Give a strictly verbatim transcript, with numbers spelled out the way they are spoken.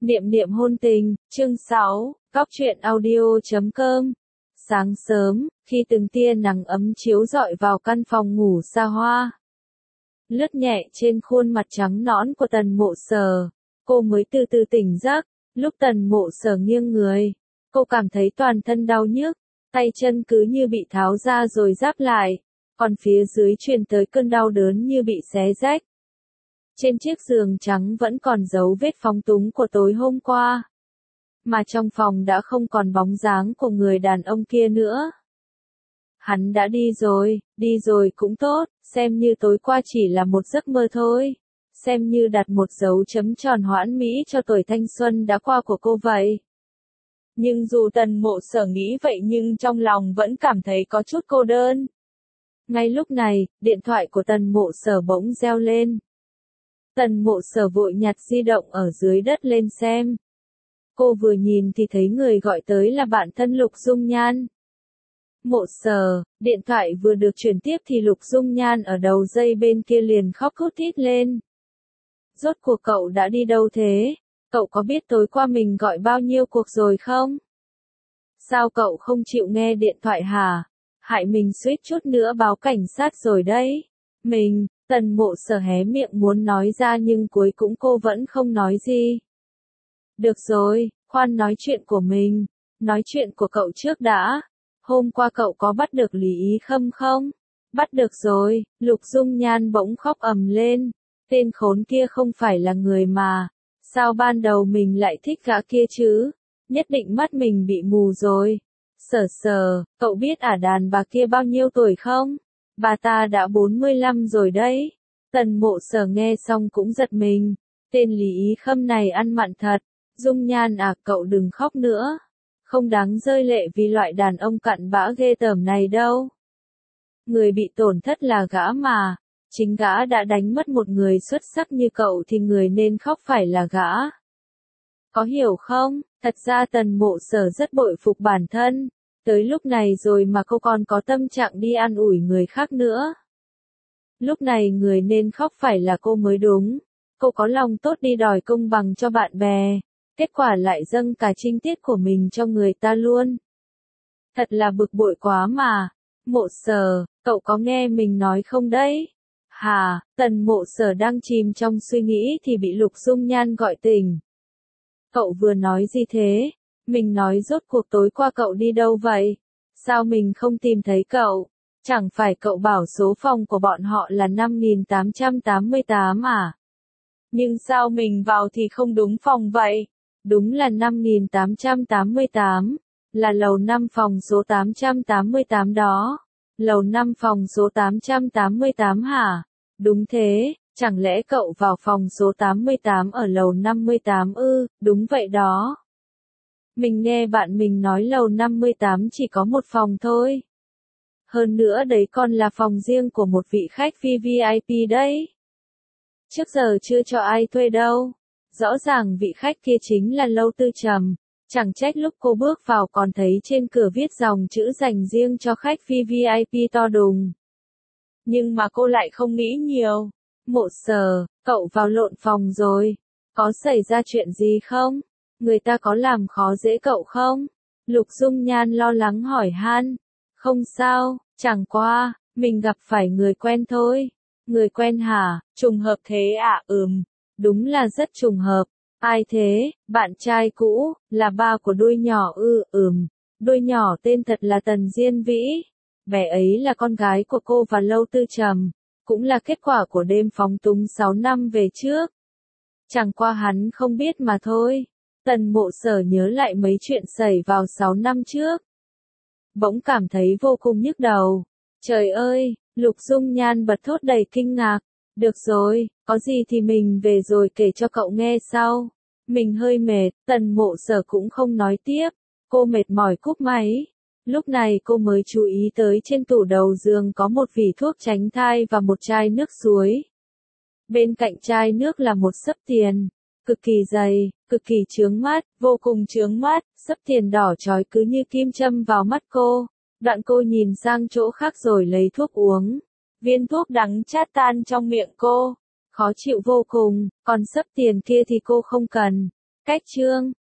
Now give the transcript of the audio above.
Niệm niệm hôn tình, chương sáu, góc truyện audio chấm com. Sáng sớm, khi từng tia nắng ấm chiếu rọi vào căn phòng ngủ xa hoa, lướt nhẹ trên khuôn mặt trắng nõn của Tần Mộ Sở, cô mới từ từ tỉnh giấc. Lúc Tần Mộ Sở nghiêng người, cô cảm thấy toàn thân đau nhức, tay chân cứ như bị tháo ra rồi giáp lại, còn phía dưới truyền tới cơn đau đớn như bị xé rách. Trên chiếc giường trắng vẫn còn dấu vết phóng túng của tối hôm qua, mà trong phòng đã không còn bóng dáng của người đàn ông kia nữa. Hắn đã đi rồi, đi rồi cũng tốt, xem như tối qua chỉ là một giấc mơ thôi, xem như đặt một dấu chấm tròn hoãn mỹ cho tuổi thanh xuân đã qua của cô vậy. Nhưng dù Tần Mộ Sở nghĩ vậy nhưng trong lòng vẫn cảm thấy có chút cô đơn. Ngay lúc này, điện thoại của Tần Mộ Sở bỗng reo lên. Tần Mộ Sở vội nhặt di động ở dưới đất lên xem. Cô vừa nhìn thì thấy người gọi tới là bạn thân Lục Dung Nhan. Mộ Sở, điện thoại vừa được chuyển tiếp thì Lục Dung Nhan ở đầu dây bên kia liền khóc thút thít lên. Rốt cuộc cậu đã đi đâu thế? Cậu có biết tối qua mình gọi bao nhiêu cuộc rồi không? Sao cậu không chịu nghe điện thoại hả? Hại mình suýt chút nữa báo cảnh sát rồi đấy. Mình, Tần Mộ Sở hé miệng muốn nói ra nhưng cuối cùng cô vẫn không nói gì. Được rồi, khoan nói chuyện của mình, nói chuyện của cậu trước đã. Hôm qua cậu có bắt được Lý Ý Khâm không? Bắt được rồi, Lục Dung Nhan bỗng khóc ầm lên. Tên khốn kia không phải là người mà. Sao ban đầu mình lại thích gã kia chứ? Nhất định mắt mình bị mù rồi. Sở Sở, cậu biết ả đàn bà kia bao nhiêu tuổi không? Bà ta đã bốn mươi lăm rồi đấy. Tần Mộ Sở nghe xong cũng giật mình. Tên Lý Ý Khâm này ăn mặn thật. Dung Nhan à, cậu đừng khóc nữa. Không đáng rơi lệ vì loại đàn ông cặn bã ghê tởm này đâu. Người bị tổn thất là gã mà. Chính gã đã đánh mất một người xuất sắc như cậu thì người nên khóc phải là gã. Có hiểu không? Thật ra Tần Mộ Sở rất bội phục bản thân. Tới lúc này rồi mà cô còn có tâm trạng đi an ủi người khác nữa. Lúc này người nên khóc phải là cô mới đúng. Cô có lòng tốt đi đòi công bằng cho bạn bè. Kết quả lại dâng cả trinh tiết của mình cho người ta luôn. Thật là bực bội quá mà. Mộ Sở, cậu có nghe mình nói không đấy? Hà, Tần Mộ Sở đang chìm trong suy nghĩ thì bị Lục Dung Nhan gọi tỉnh. Cậu vừa nói gì thế? Mình nói rốt cuộc tối qua cậu đi đâu vậy? Sao mình không tìm thấy cậu? Chẳng phải cậu bảo số phòng của bọn họ là năm nghìn tám trăm tám mươi tám à? Nhưng sao mình vào thì không đúng phòng vậy? Đúng là năm nghìn tám trăm tám mươi tám, là lầu năm phòng số tám trăm tám mươi tám đó. Lầu năm phòng số tám trăm tám mươi tám hả? Đúng thế, chẳng lẽ cậu vào phòng số tám mươi tám ở lầu năm mươi tám ư? Đúng vậy đó. Mình nghe bạn mình nói lầu năm mươi tám chỉ có một phòng thôi. Hơn nữa đấy còn là phòng riêng của một vị khách vi vi ai pi đấy. Trước giờ chưa cho ai thuê đâu. Rõ ràng vị khách kia chính là Lâu Tư Trầm. Chẳng trách lúc cô bước vào còn thấy trên cửa viết dòng chữ dành riêng cho khách vi vi ai pi to đùng. Nhưng mà cô lại không nghĩ nhiều. Mộ Sở, cậu vào lộn phòng rồi. Có xảy ra chuyện gì không? Người ta có làm khó dễ cậu không? Lục Dung Nhan lo lắng hỏi han. Không sao, chẳng qua, mình gặp phải người quen thôi. Người quen hả? Trùng hợp thế à? Ừm. Đúng là rất trùng hợp. Ai thế? Bạn trai cũ, là ba của đôi nhỏ ư? Ừm. Đôi nhỏ tên thật là Tần Diên Vĩ. Bé ấy là con gái của cô và Lâu Tư Trầm. Cũng là kết quả của đêm phóng túng sáu năm về trước. Chẳng qua hắn không biết mà thôi. Tần Mộ Sở nhớ lại mấy chuyện xảy vào sáu năm trước. Bỗng cảm thấy vô cùng nhức đầu. Trời ơi, Lục Dung Nhan bật thốt đầy kinh ngạc. Được rồi, có gì thì mình về rồi kể cho cậu nghe sau. Mình hơi mệt, Tần Mộ Sở cũng không nói tiếp. Cô mệt mỏi cúp máy. Lúc này cô mới chú ý tới trên tủ đầu giường có một vỉ thuốc tránh thai và một chai nước suối. Bên cạnh chai nước là một xấp tiền. Cực kỳ dày, cực kỳ chướng mắt, vô cùng chướng mắt, xấp tiền đỏ chói cứ như kim châm vào mắt cô. Đoạn cô nhìn sang chỗ khác rồi lấy thuốc uống. Viên thuốc đắng chát tan trong miệng cô. Khó chịu vô cùng, còn xấp tiền kia thì cô không cần. Cách chương